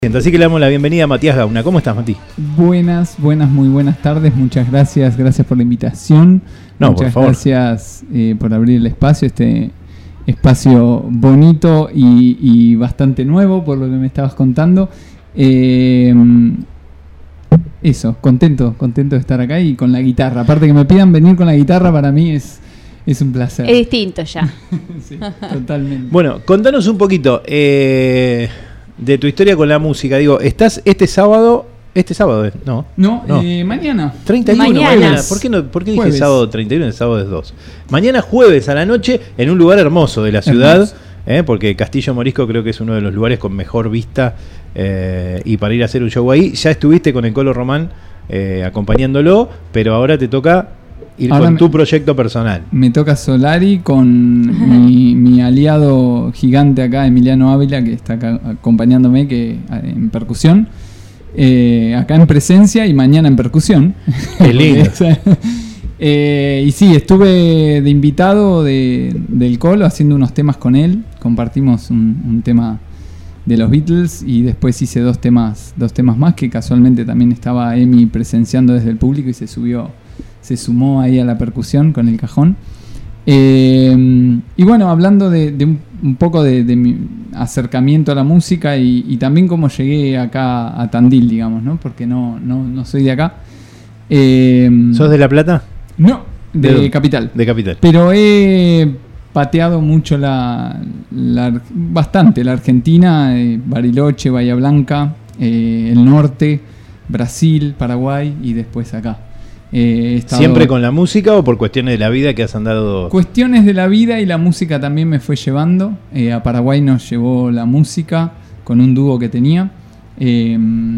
Así que le damos la bienvenida a Matías Gauna. ¿Cómo estás, Mati? Buenas, muy buenas tardes. Muchas gracias por la invitación. Muchas gracias por abrir el espacio, este espacio bonito y bastante nuevo, por lo que me estabas contando. Eso, contento de estar acá y con la guitarra. Aparte que me pidan venir con la guitarra, para mí es un placer. Es distinto ya. Sí, totalmente. Bueno, contanos un poquito de tu historia con la música. Digo, estás este sábado, ¿no? No, mañana. 31, mañana. ¿Por qué dije Jueves. sábado 31? El sábado es 2. Mañana jueves a la noche en un lugar hermoso de la ciudad, porque Castillo Morisco creo que es uno de los lugares con mejor vista y para ir a hacer un show ahí. Ya estuviste con el Colo Román acompañándolo, pero ahora te toca ir con tu proyecto personal. Me toca Solari con mi aliado gigante acá, Emiliano Ávila, que está acá acompañándome en percusión. Acá en presencia y mañana en percusión. Qué lindo. Y sí, estuve de invitado del Colo haciendo unos temas con él. Compartimos un tema de los Beatles y después hice dos temas más que casualmente también estaba Emi presenciando desde el público y se sumó ahí a la percusión con el cajón. Y bueno, hablando de un poco de mi acercamiento a la música y también cómo llegué acá a Tandil, digamos, ¿no? Porque no soy de acá. ¿Sos de La Plata? No, de Capital. De Capital. Pero he pateado mucho bastante la Argentina, Bariloche, Bahía Blanca, el norte, Brasil, Paraguay y después acá. ¿Siempre con la música o por cuestiones de la vida que has andado? Cuestiones de la vida y la música también me fue llevando. A Paraguay nos llevó la música con un dúo que tenía, que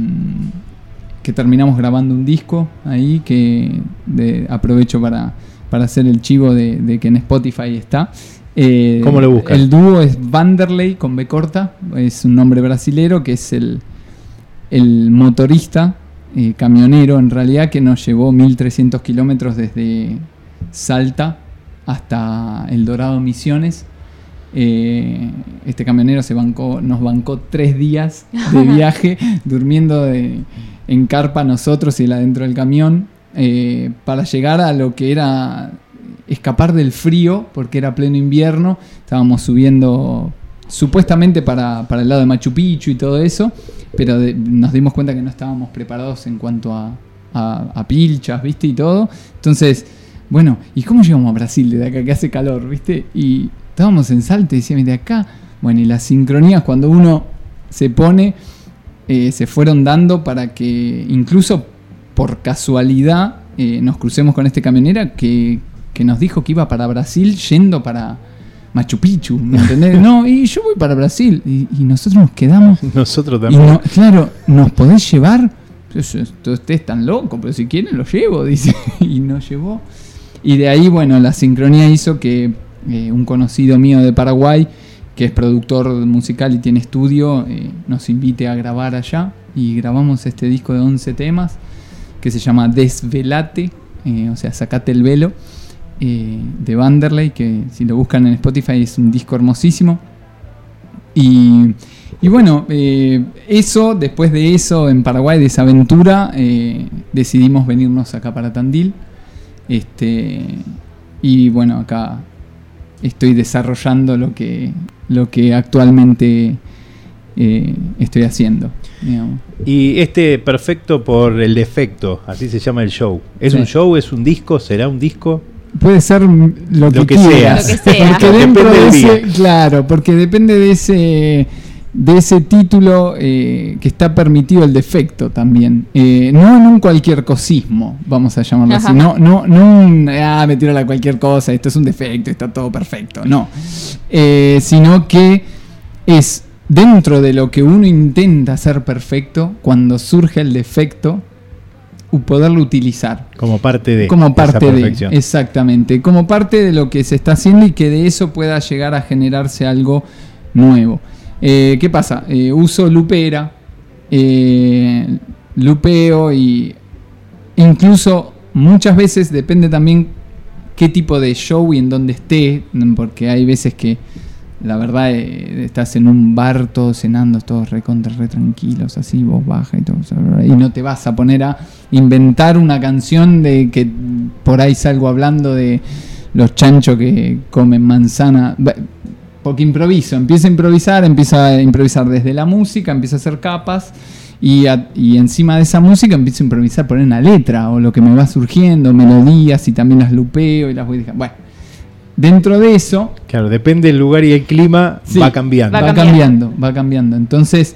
terminamos grabando un disco ahí, que aprovecho para hacer el chivo de que en Spotify está. ¿Cómo lo buscas? El dúo es Vanderlei con B corta, es un nombre brasilero que es el motorista, camionero en realidad, que nos llevó 1300 kilómetros desde Salta hasta El Dorado, Misiones. Este camionero nos bancó 3 días de viaje durmiendo en carpa nosotros y él adentro del camión, para llegar a lo que era escapar del frío, porque era pleno invierno. Estábamos subiendo supuestamente para el lado de Machu Picchu y todo eso, pero nos dimos cuenta que no estábamos preparados en cuanto a pilchas, ¿viste? Y todo. Entonces, bueno, ¿y cómo llegamos a Brasil desde acá que hace calor, ¿viste? Y estábamos en Salta y decíamos, de acá. Bueno, y las sincronías cuando uno se pone, se fueron dando para que incluso por casualidad nos crucemos con este camionero que nos dijo que iba para Brasil yendo para Machu Picchu, ¿me entendés? No, y yo voy para Brasil. Y nosotros nos quedamos. Nosotros también. Y claro, ¿nos podés llevar? Ustedes están locos, pero si quieren lo llevo, dice. Y nos llevó. Y de ahí, bueno, la sincronía hizo que un conocido mío de Paraguay, que es productor musical y tiene estudio, nos invite a grabar allá. Y grabamos este disco de 11 temas que se llama Desvelate, o sea, Sacate el velo, de Vanderlei, que si lo buscan en Spotify es un disco hermosísimo. Y bueno, después de eso en Paraguay, de esa aventura, decidimos venirnos acá para Tandil. Y bueno, acá estoy desarrollando lo que actualmente estoy haciendo, digamos. Y Perfecto por el Defecto, así se llama el show. ¿Es un show? ¿Es un disco? ¿Será un disco? Puede ser lo que quieras. Lo que sea. Porque dentro de ese, claro, porque depende de ese título que está permitido el defecto también. No en un cualquier cosismo, vamos a llamarlo así. No me tiro a cualquier cosa, esto es un defecto, está todo perfecto. No. Sino que es dentro de lo que uno intenta hacer perfecto, cuando surge el defecto, poderlo utilizar como parte de perfección. Exactamente, como parte de lo que se está haciendo y que de eso pueda llegar a generarse algo nuevo. ¿Qué pasa? Uso lupera, lupeo, y incluso muchas veces depende también qué tipo de show y en dónde esté, porque hay veces que la verdad, estás en un bar todos cenando, todos re tranquilos, así, voz baja y todo, y no te vas a poner a inventar una canción de que por ahí salgo hablando de los chanchos que comen manzana, porque empiezo a improvisar desde la música, empiezo a hacer capas y encima de esa música empiezo a improvisar, poner una letra o lo que me va surgiendo, melodías, y también las lupeo y las voy dejando. Bueno, dentro de eso... Claro, depende del lugar y el clima, sí, va cambiando. Va cambiando. Entonces,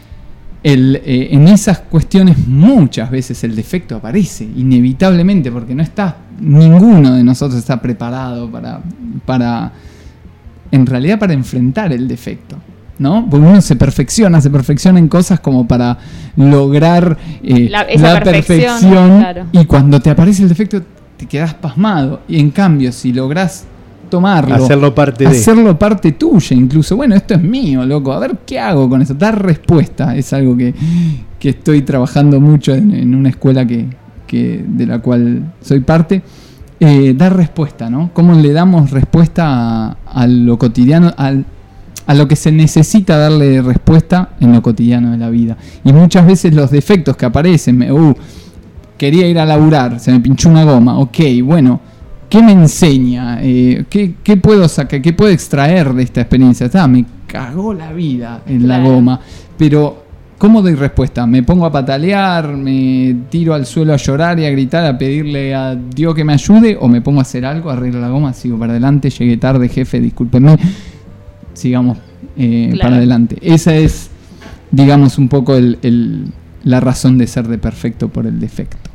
en esas cuestiones muchas veces el defecto aparece, inevitablemente, porque ninguno de nosotros está preparado para en realidad para enfrentar el defecto, ¿no? Porque uno se perfecciona en cosas como para lograr la perfección, claro. Y cuando te aparece el defecto te quedas pasmado. Y en cambio, si lográs tomarlo, hacerlo parte tuya, incluso, bueno, esto es mío, loco, a ver qué hago con eso, dar respuesta. Es algo que estoy trabajando mucho en una escuela de la cual soy parte. Dar respuesta, ¿no? ¿Cómo le damos respuesta a lo cotidiano, a lo que se necesita darle respuesta en lo cotidiano de la vida? Y muchas veces los defectos que aparecen, quería ir a laburar, se me pinchó una goma, ok, bueno, ¿qué me enseña? ¿Qué puedo sacar? ¿Qué puedo extraer de esta experiencia? Me cagó la vida en la goma, pero ¿cómo doy respuesta? ¿Me pongo a patalear? ¿Me tiro al suelo a llorar y a gritar, a pedirle a Dios que me ayude? ¿O me pongo a hacer algo, arreglo la goma, sigo para adelante, llegué tarde, jefe, discúlpeme, sigamos claro, para adelante? Esa es, digamos, un poco la razón de ser de Perfecto por el defecto.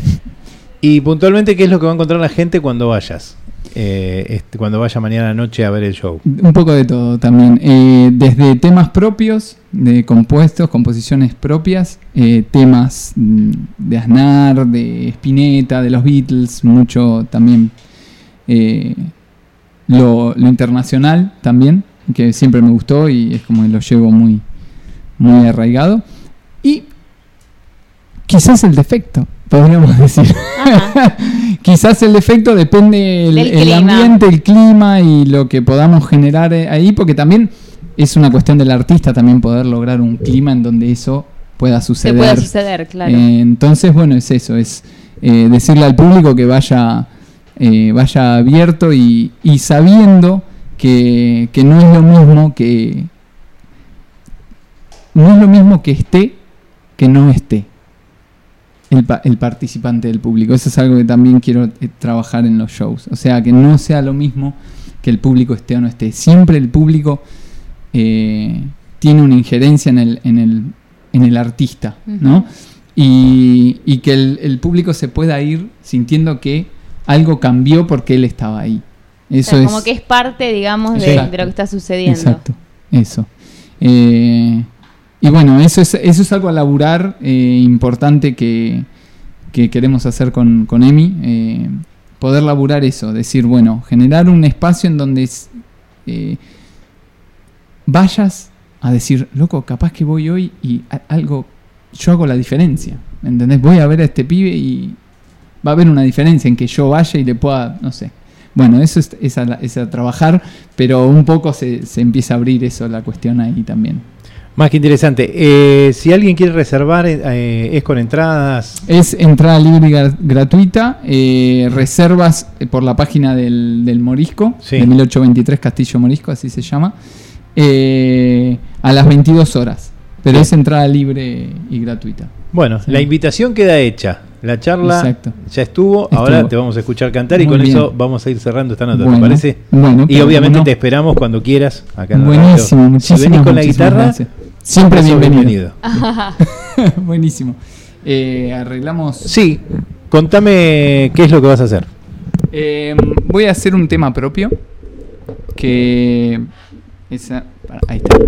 Y puntualmente, ¿qué es lo que va a encontrar la gente cuando vayas? Cuando vaya mañana a la noche a ver el show. Un poco de todo también. Desde temas propios, de composiciones propias, temas de Aznar, de Spinetta, de los Beatles, mucho también lo internacional también, que siempre me gustó y es como que lo llevo muy, muy arraigado. Y quizás el defecto, podríamos decir. Quizás el defecto depende el ambiente, el clima y lo que podamos generar ahí, porque también es una cuestión del artista también poder lograr un clima en donde eso pueda suceder. Se pueda suceder, claro. Entonces, bueno, es eso, es decirle al público que vaya abierto y sabiendo que no es lo mismo que esté que no esté el participante del público. Eso es algo que también quiero trabajar en los shows. O sea, que no sea lo mismo que el público esté o no esté. Siempre el público tiene una injerencia en el artista, ¿no? Y que el público se pueda ir sintiendo que algo cambió porque él estaba ahí. Eso, o sea, como que es parte, digamos, de lo que está sucediendo. Exacto, eso. Y bueno, eso es algo a laburar importante que queremos hacer con Emi. Poder laburar eso, decir, bueno, generar un espacio en donde vayas a decir, loco, capaz que voy hoy y yo hago la diferencia, ¿entendés? Voy a ver a este pibe y va a haber una diferencia en que yo vaya y le pueda, no sé. Bueno, eso es a trabajar, pero un poco se empieza a abrir eso, la cuestión ahí también. Más que interesante. Si alguien quiere reservar, ¿es con entradas? Es entrada libre y gratuita. Reservas por la página del Morisco, sí, de 1823 Castillo Morisco, así se llama, a las 22 horas. Pero es entrada libre y gratuita. Bueno, sí, la invitación queda hecha. La charla ya estuvo. Ahora te vamos a escuchar cantar y muy con bien. Eso vamos a ir cerrando esta nota, ¿te parece? Bueno, y obviamente te esperamos cuando quieras acá en la buenísimo, radio. Muchísimo. Si venís con la guitarra, gracias. Siempre bienvenido. Buenísimo. Arreglamos. Sí, contame qué es lo que vas a hacer. Voy a hacer un tema propio. Que. Ahí está.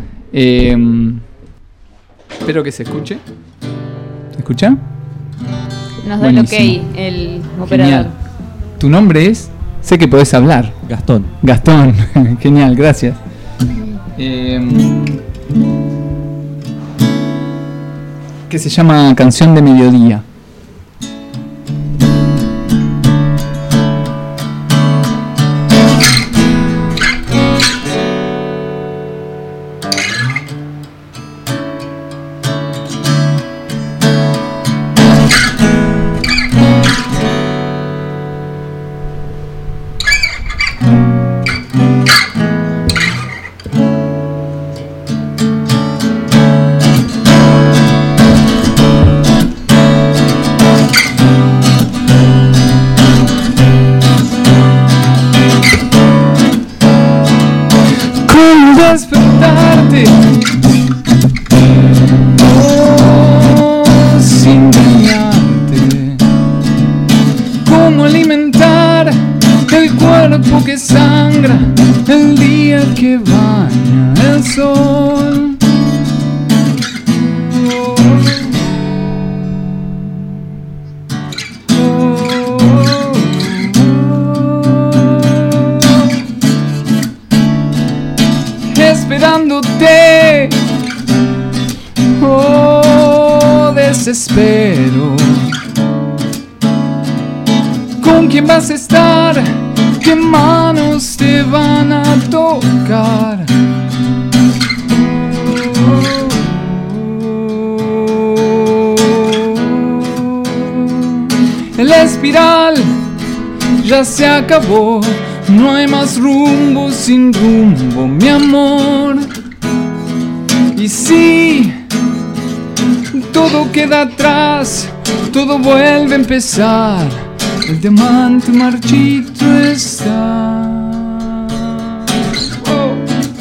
Espero que se escuche. ¿Se escucha? Nos da el ok el operador. Genial. ¿Tu nombre es? Sé que podés hablar. Gastón. Genial, gracias. Que se llama Canción de Mediodía. el día que baña el sol. Esperándote, oh, desespero. ¿Con quién vas a estar? ¿Qué manos te van a tocar? La espiral ya se acabó. No hay más rumbo sin rumbo, mi amor. Y si todo queda atrás, todo vuelve a empezar. El diamante marchito está. Oh.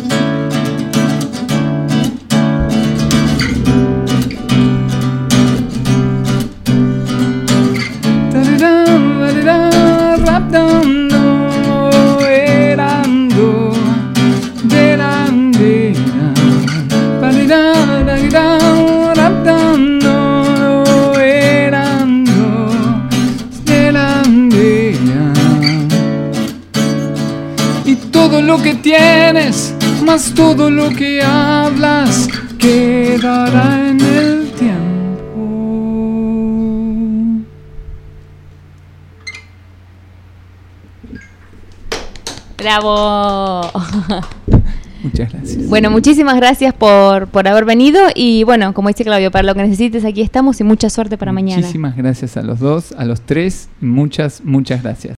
Todo lo que tienes, más todo lo que hablas, quedará en el tiempo. ¡Bravo! Muchas gracias. Bueno, muchísimas gracias por haber venido. Y bueno, como dice Claudio, para lo que necesites, aquí estamos y mucha suerte para mañana. Muchísimas gracias a los dos, a los tres. Muchas gracias.